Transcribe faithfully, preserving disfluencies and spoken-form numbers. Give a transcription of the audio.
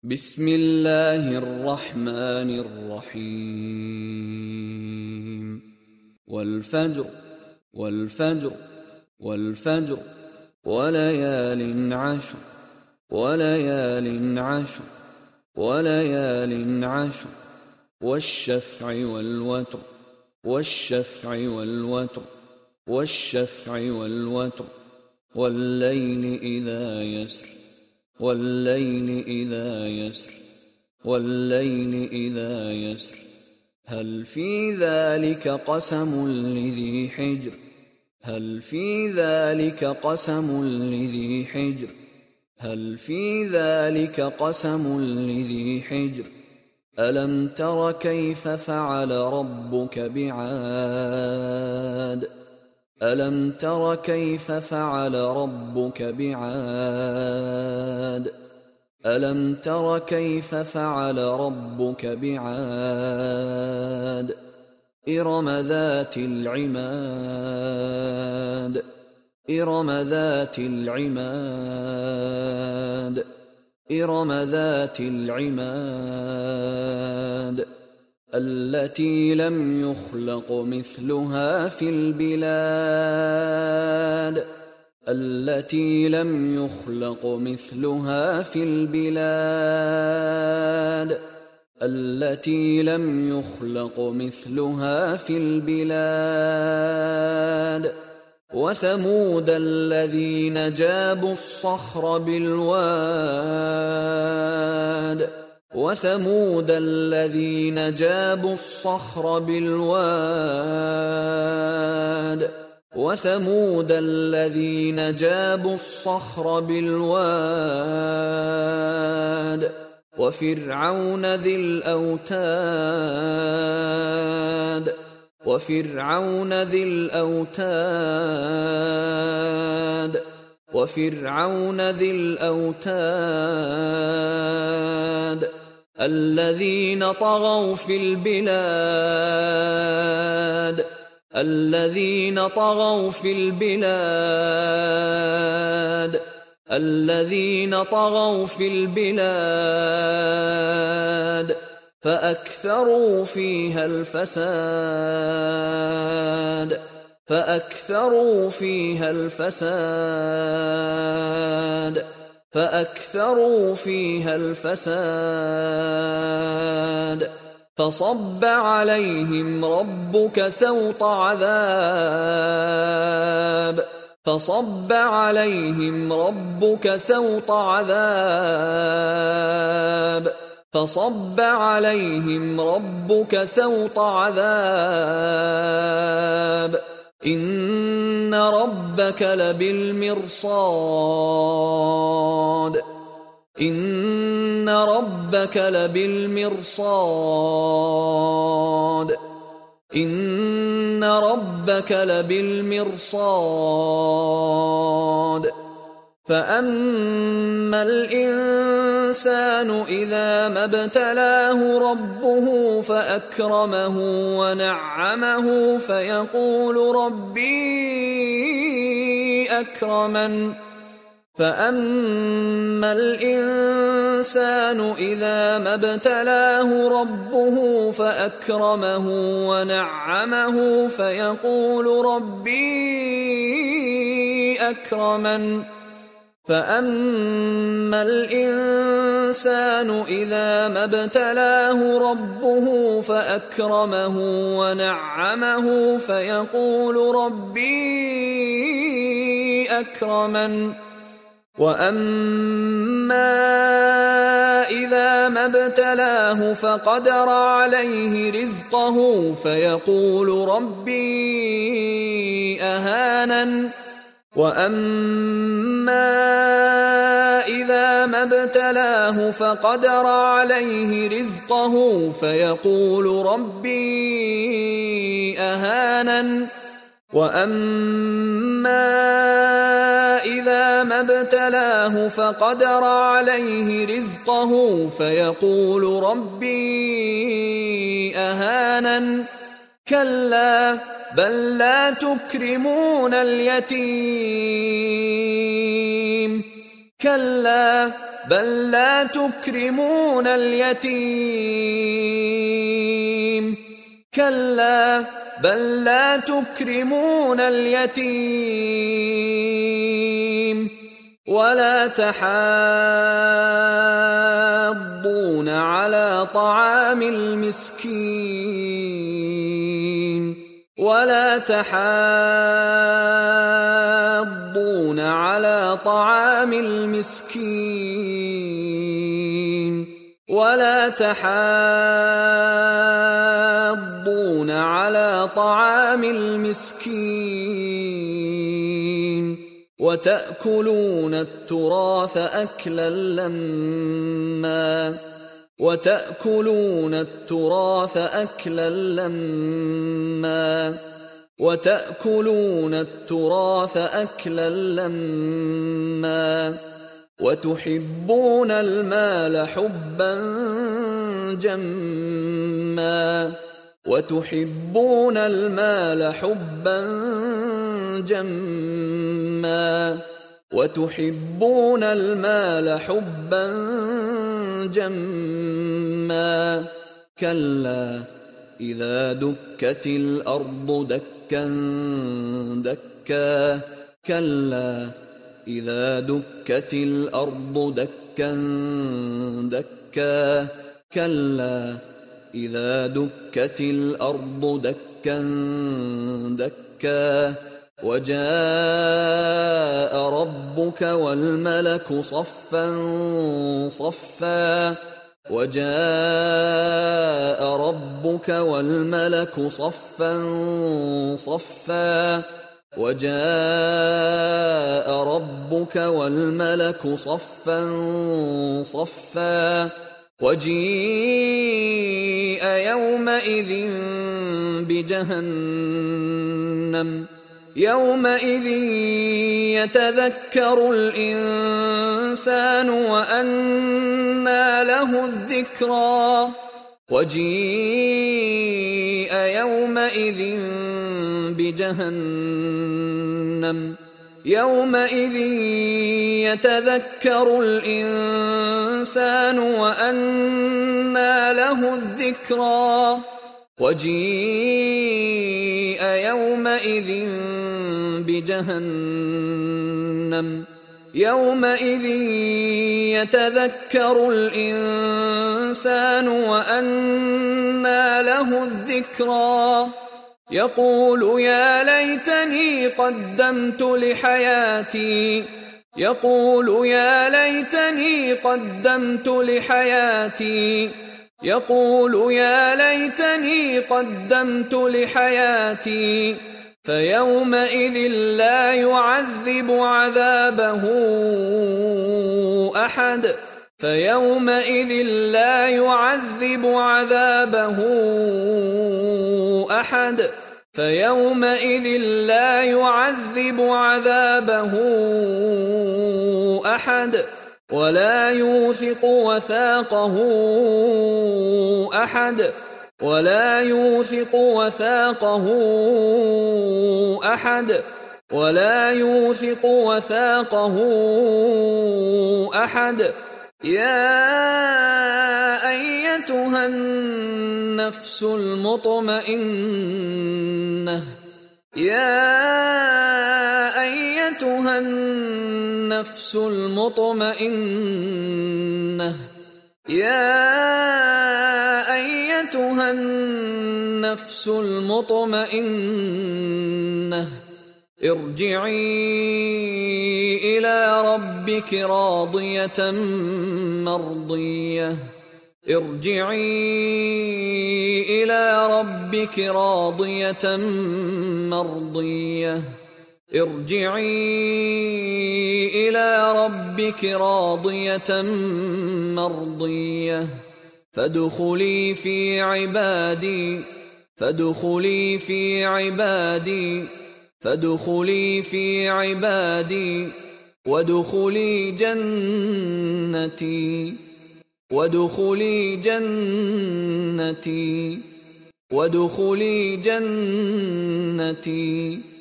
بسم الله الرحمن الرحيم والفجر والفجر والفجر وليال عشر وليال عشر وليال عشر والشفع والوتر والشفع والوتر والشفع والوتر والليل إذا يسر والليل إذا يسر والليل إذا يسر هل في ذلك قسم لذي حجر هل في ذلك قسم لذي حجر هل في ذلك قسم لذي حجر ألم تر كيف فعل ربك بعاد ألم تر كيف فعل ربك بعاد ألم تر كيف فعل ربك بعاد إرم ذات العماد إرم ذات العماد إرم ذات العماد التي لم يخلق مثلها في البلاد التي لم يخلق مثلها في البلاد التي لم يخلق مثلها في البلاد وثمود الذين جابوا الصخر بالواد وثمود الذين جابوا الصخر بالواد وثمود الذين جابوا الصخر بالواد وفرعون ذي الأوتاد وفرعون ذي الأوتاد وفرعون ذي الأوتاد الذين طغوا في البلاد الذين طغوا في البلاد الذين طغوا في البلاد فأكثروا فيها الفساد فأكثروا فيها الفساد فأكثروا فيها الفساد فصب عليهم ربك سوط عذاب فصب عليهم ربك سوط عذاب فصب عليهم ربك سوط عذاب إن ربك لبالمرصاد إن ربك لبالمرصاد إن ربك لبالمرصاد فأما الإنسان إذا ما ابتلاه ربه فأكرمه ونعمه فيقول ربي أكرمن فأما الإنسان إذا ما ابتلاه ربه فأكرمه ونعمه فيقول ربي أكرمن فأما الإنسان إذا ما ابتلاه ربه فأكرمه ونعمه فيقول ربي أكرمن وأما إذا ما ابتلاه فقدر عليه رزقه فيقول ربي أهانن وأما إذا ما ابتلاه فقدر عليه رزقه فيقول ربي أهانن وأما إذا ما ابتلاه فقدر عليه رزقه فيقول ربي أهانن كلا بل لا تكرمون اليتيم كلا بل لا تكرمون اليتيم كلا بل لا تكرمون اليتيم ولا تحاضون على طعام المسكين ولا تحاضون على طعام المسكين ولا تحاضون على طعام المسكين وتأكلون التراث أكلا لما وتأكلون التراث أكلا لما وتأكلون التراث أكلا لما وتحبون المال حبا جما وتحبون المال حبا جما وتحبون المال حبا جما كلا إذا دكت الأرض دكا دكا كلا إذا دكت الأرض دكا دكا كلا إذا دكت الأرض دكا دكا وجاء ربك والملك صفا صفا وجاء ربك والملك صفا صفا وجاء ربك والملك صفا صفا وجيء يومئذ بجهنم يومئذ يتذكر الإنسان وأنى له الذكرى وجيء يومئذ بجهنم يومئذ يتذكر الإنسان وأنى له الذكرى وجيء يومئذ بجهنم يومئذ يتذكر الإنسان وأنى له الذكرى يقول يا ليتني قدمت لحياتي يقول يا ليتني قدمت لحياتي يقول يا ليتني قدمت لحياتي فيومئذ لا يعذب عذابه أحد فيومئذ لا يعذب عذابه أحد فيومئذ لا يعذب عذابه أحد ولا يوثق وثاقه أحد ولا يوثق وثاقه أحد ولا يوثق وثاقه أحد يا أيتها النفس المطمئنة يا أيتها النفس المطمئنة يا أيتها النفس المطمئنة ارجعي إلى ربك راضية مرضية ارجعي إلى ربك راضية مرضية ارجعي إلى ربك راضية مرضية فادخلي في عبادي فادخلي في عبادي فادخلي في عبادي وادخلي جنتي وادخلي جنتي وادخلي جنتي